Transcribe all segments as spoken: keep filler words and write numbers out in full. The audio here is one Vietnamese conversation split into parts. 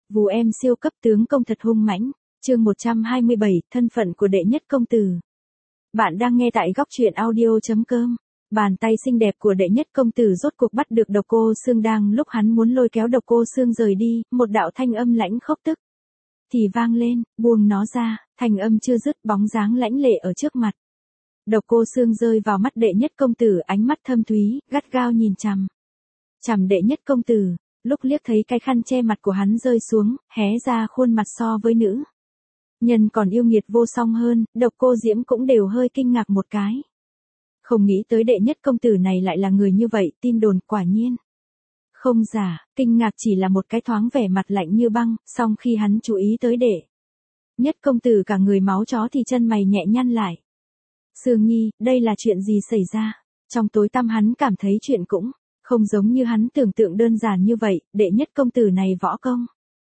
Vù em siêu cấp tướng công thật hung mãnh, chương một trăm hai mươi bảy, thân phận của đệ nhất công tử. Bạn đang nghe tại góc truyện audio chấm com. Bàn tay xinh đẹp của đệ nhất công tử rốt cuộc bắt được Độc Cô Sương, đang lúc hắn muốn lôi kéo Độc Cô Sương rời đi, một đạo thanh âm lãnh khốc tức thì vang lên, buông nó ra. Thanh âm chưa dứt, bóng dáng lãnh lệ ở trước mặt Độc Cô Sương rơi vào mắt đệ nhất công tử, ánh mắt thâm thúy, gắt gao nhìn chằm chằm đệ nhất công tử. Lúc liếc thấy cái khăn che mặt của hắn rơi xuống, hé ra khuôn mặt so với nữ nhân còn yêu nghiệt vô song hơn, Độc Cô Diễm cũng đều hơi kinh ngạc một cái. Không nghĩ tới đệ nhất công tử này lại là người như vậy, tin đồn quả nhiên không giả. Kinh ngạc chỉ là một cái thoáng, vẻ mặt lạnh như băng, song khi hắn chú ý tới đệ nhất công tử cả người máu chó thì chân mày nhẹ nhăn lại. Sương Nhi, đây là chuyện gì xảy ra? Trong tối tăm hắn cảm thấy chuyện cũng không giống như hắn tưởng tượng đơn giản như vậy, đệ nhất công tử này võ công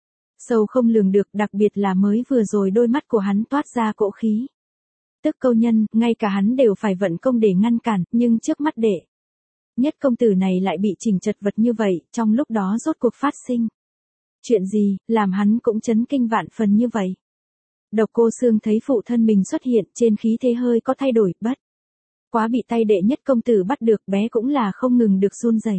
sâu không lường được, đặc biệt là mới vừa rồi đôi mắt của hắn toát ra cỗ khí tức câu nhân, ngay cả hắn đều phải vận công để ngăn cản, nhưng trước mắt đệ nhất công tử này lại bị chỉnh chật vật như vậy, trong lúc đó rốt cuộc phát sinh chuyện gì, làm hắn cũng chấn kinh vạn phần như vậy. Độc Cô Sương thấy phụ thân mình xuất hiện, trên khí thế hơi có thay đổi, bất quá bị tay đệ nhất công tử bắt được, bé cũng là không ngừng được run rẩy.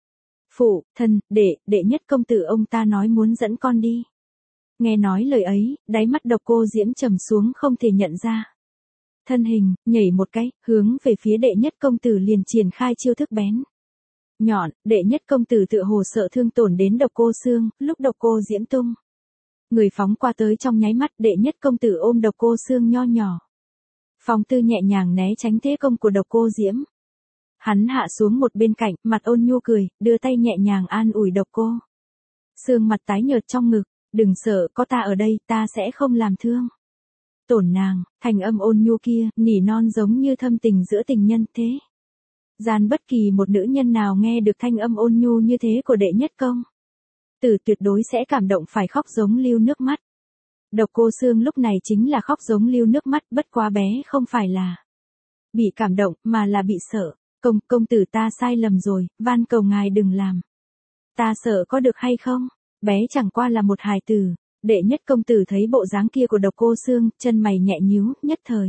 Phụ thân, đệ, đệ nhất công tử ông ta nói muốn dẫn con đi. Nghe nói lời ấy, đáy mắt Độc Cô Diễm trầm xuống, không thể nhận ra. Thân hình, nhảy một cái, hướng về phía đệ nhất công tử liền triển khai chiêu thức bén nhọn. Đệ nhất công tử tựa hồ sợ thương tổn đến Độc Cô Sương, lúc Độc Cô Diễm tung người phóng qua tới, trong nháy mắt đệ nhất công tử ôm Độc Cô Sương nho nhỏ phong tư nhẹ nhàng né tránh thế công của Độc Cô Diễm. Hắn hạ xuống một bên cạnh, mặt ôn nhu cười, đưa tay nhẹ nhàng an ủi Độc Cô Sương, mặt tái nhợt trong ngực. Đừng sợ, có ta ở đây, ta sẽ không làm thương tổn nàng. Thành âm ôn nhu kia, nỉ non giống như thâm tình giữa tình nhân thế gian, bất kỳ một nữ nhân nào nghe được thanh âm ôn nhu như thế của đệ nhất công tử tuyệt đối sẽ cảm động phải khóc giống lưu nước mắt. Độc Cô Sương lúc này chính là khóc giống lưu nước mắt, bất quá bé không phải là bị cảm động, mà là bị sợ. Công, công tử ta sai lầm rồi, van cầu ngài đừng làm ta sợ có được hay không? Bé chẳng qua là một hài tử. Đệ nhất công tử thấy bộ dáng kia của Độc Cô Sương, chân mày nhẹ nhíu, nhất thời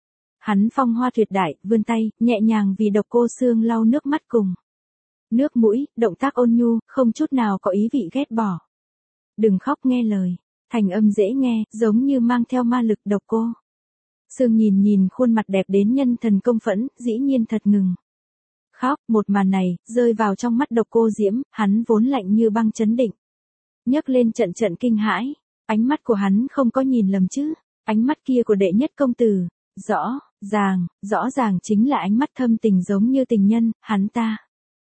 hắn phong hoa tuyệt đại, vươn tay, nhẹ nhàng vì Độc Cô Sương lau nước mắt cùng nước mũi, động tác ôn nhu, không chút nào có ý vị ghét bỏ. Đừng khóc, nghe lời. Thành âm dễ nghe, giống như mang theo ma lực. Độc Cô Sương nhìn nhìn khuôn mặt đẹp đến nhân thần công phẫn, dĩ nhiên thật ngừng khóc. Một màn này, rơi vào trong mắt Độc Cô Diễm, hắn vốn lạnh như băng chấn định nhấc lên trận trận kinh hãi. Ánh mắt của hắn không có nhìn lầm chứ? Ánh mắt kia của đệ nhất công tử, rõ ràng, rõ ràng chính là ánh mắt thâm tình giống như tình nhân. Hắn ta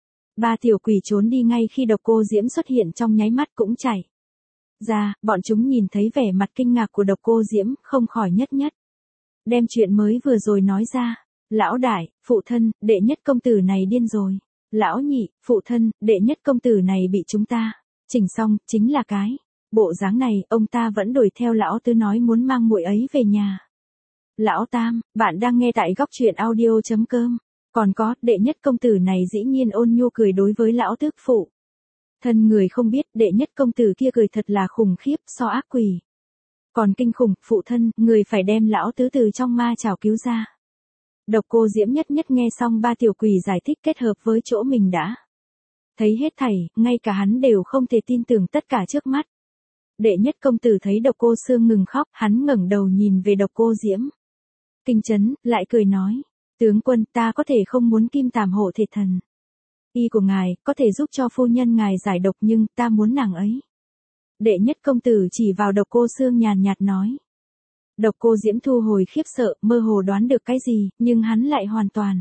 ba tiểu quỷ trốn đi ngay khi Độc Cô Diễm xuất hiện, trong nháy mắt cũng chạy ra. Bọn chúng nhìn thấy vẻ mặt kinh ngạc của Độc Cô Diễm, không khỏi nhất nhất đem chuyện mới vừa rồi nói ra. Lão đại, phụ thân, đệ nhất công tử này điên rồi. Lão nhị, phụ thân, đệ nhất công tử này bị chúng ta chỉnh xong, chính là cái bộ dáng này, ông ta vẫn đuổi theo lão tứ nói muốn mang muội ấy về nhà. Lão tam, bạn đang nghe tại góc truyện audio chấm com. Còn có, đệ nhất công tử này dĩ nhiên ôn nhu cười đối với lão tước phụ thân. Người không biết, đệ nhất công tử kia cười thật là khủng khiếp, so ác quỷ còn kinh khủng. Phụ thân, người phải đem lão tứ từ trong ma chảo cứu ra. Độc Cô Diễm nhất nhất nghe xong ba tiểu quỷ giải thích, kết hợp với chỗ mình đã thấy hết thảy, ngay cả hắn đều không thể tin tưởng tất cả trước mắt. Đệ nhất công tử thấy Độc Cô Sương ngừng khóc, hắn ngẩng đầu nhìn về Độc Cô Diễm kinh chấn, lại cười nói: Tướng quân, ta có thể không muốn kim tàm hộ thể thần y của ngài, có thể giúp cho phu nhân ngài giải độc, nhưng ta muốn nàng ấy. Đệ nhất công tử chỉ vào Độc Cô Sương nhàn nhạt nói. Độc Cô Diễm thu hồi khiếp sợ, mơ hồ đoán được cái gì, nhưng hắn lại hoàn toàn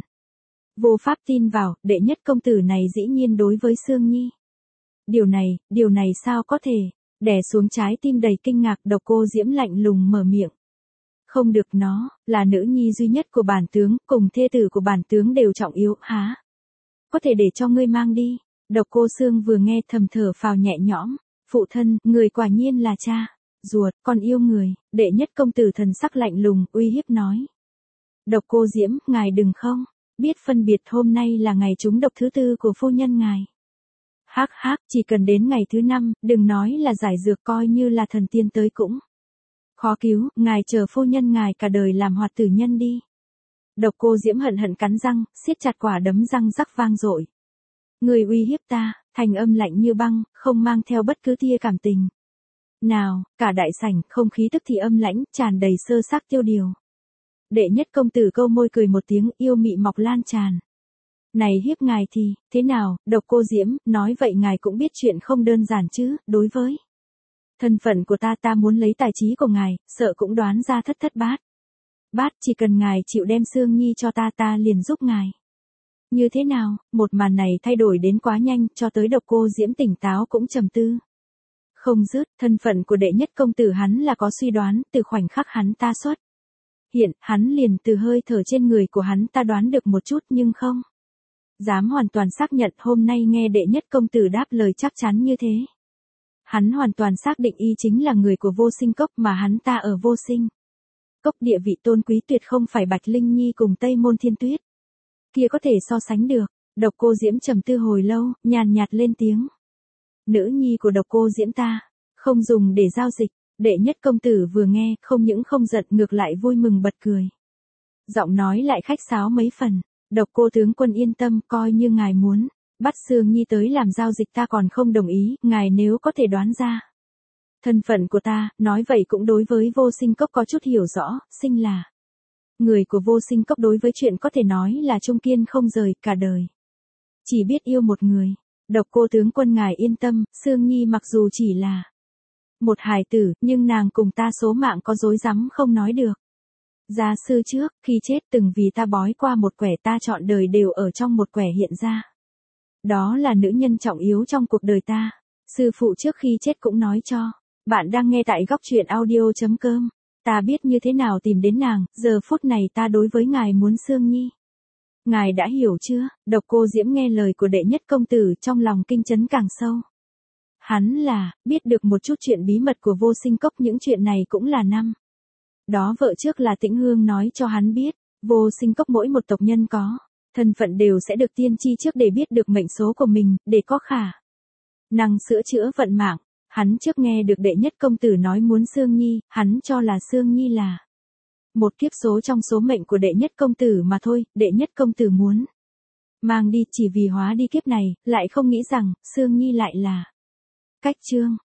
vô pháp tin vào. Đệ nhất công tử này dĩ nhiên đối với Sương Nhi. Điều này, điều này sao có thể? Đè xuống trái tim đầy kinh ngạc, Độc Cô Diễm lạnh lùng mở miệng. Không được, nó là nữ nhi duy nhất của bản tướng, cùng thê tử của bản tướng đều trọng yếu. Há có thể để cho ngươi mang đi? Độc Cô Sương vừa nghe thầm thở phào nhẹ nhõm. Phụ thân, người quả nhiên là cha ruột, còn yêu người. Đệ nhất công tử thần sắc lạnh lùng, uy hiếp nói. Độc Cô Diễm, ngài đừng không biết phân biệt, hôm nay là ngày trúng độc thứ tư của phu nhân ngài. Hắc hắc, chỉ cần đến ngày thứ năm, đừng nói là giải dược coi như là thần tiên tới cũng khó cứu, ngài chờ phu nhân ngài cả đời làm hoạt tử nhân đi. Độc Cô Diễm hận hận cắn răng, siết chặt quả đấm răng rắc vang dội. Người uy hiếp ta, thanh âm lạnh như băng, không mang theo bất cứ tia cảm tình. Nào, cả đại sảnh, không khí tức thì âm lãnh, tràn đầy sơ xác tiêu điều. Đệ nhất công tử câu môi cười một tiếng, yêu mị mọc lan tràn. Này hiếp ngài thì, thế nào, Độc Cô Diễm, nói vậy ngài cũng biết chuyện không đơn giản chứ, đối với thân phận của ta ta muốn lấy tài trí của ngài, sợ cũng đoán ra thất thất bát. Bát chỉ cần ngài chịu đem Sương Nhi cho ta ta liền giúp ngài. Như thế nào, một màn này thay đổi đến quá nhanh, cho tới Độc Cô Diễm tỉnh táo cũng trầm tư. Không dứt, thân phận của đệ nhất công tử hắn là có suy đoán, từ khoảnh khắc hắn ta xuất hiện, hắn liền từ hơi thở trên người của hắn ta đoán được một chút nhưng không dám hoàn toàn xác nhận. Hôm nay nghe đệ nhất công tử đáp lời chắc chắn như thế. Hắn hoàn toàn xác định y chính là người của Vô Sinh Cốc mà hắn ta ở Vô Sinh Cốc địa vị tôn quý tuyệt không phải Bạch Linh Nhi cùng Tây Môn Thiên Tuyết kia có thể so sánh được. Độc Cô Diễm trầm tư hồi lâu, nhàn nhạt lên tiếng. Nữ nhi của Độc Cô Diễm ta, không dùng để giao dịch. Đệ nhất công tử vừa nghe, không những không giận ngược lại vui mừng bật cười. Giọng nói lại khách sáo mấy phần. Độc Cô tướng quân yên tâm, coi như ngài muốn bắt Sương Nhi tới làm giao dịch ta còn không đồng ý, ngài nếu có thể đoán ra thân phận của ta, nói vậy cũng đối với Vô Sinh Cốc có chút hiểu rõ, sinh là người của Vô Sinh Cốc đối với chuyện có thể nói là trung kiên không rời cả đời. Chỉ biết yêu một người. Độc Cô tướng quân ngài yên tâm, Sương Nhi mặc dù chỉ là một hài tử, nhưng nàng cùng ta số mạng có dối rắm không nói được. Gia sư trước, khi chết từng vì ta bói qua một quẻ ta chọn đời đều ở trong một quẻ hiện ra. Đó là nữ nhân trọng yếu trong cuộc đời ta. Sư phụ trước khi chết cũng nói cho. Bạn đang nghe tại góc truyện audio.com. Ta biết như thế nào tìm đến nàng, giờ phút này ta đối với ngài muốn Sương Nhi. Ngài đã hiểu chưa? Độc Cô Diễm nghe lời của đệ nhất công tử trong lòng kinh chấn càng sâu. Hắn là, biết được một chút chuyện bí mật của Vô Sinh Cốc, những chuyện này cũng là năm. Đó vợ trước là Tĩnh Hương nói cho hắn biết, Vô Sinh Cốc mỗi một tộc nhân có thân phận đều sẽ được tiên tri trước để biết được mệnh số của mình, để có khả năng sửa chữa vận mạng. Hắn trước nghe được đệ nhất công tử nói muốn Sương Nhi, hắn cho là Sương Nhi là một kiếp số trong số mệnh của đệ nhất công tử mà thôi, đệ nhất công tử muốn mang đi chỉ vì hóa đi kiếp này, lại không nghĩ rằng Sương Nhi lại là cách chương.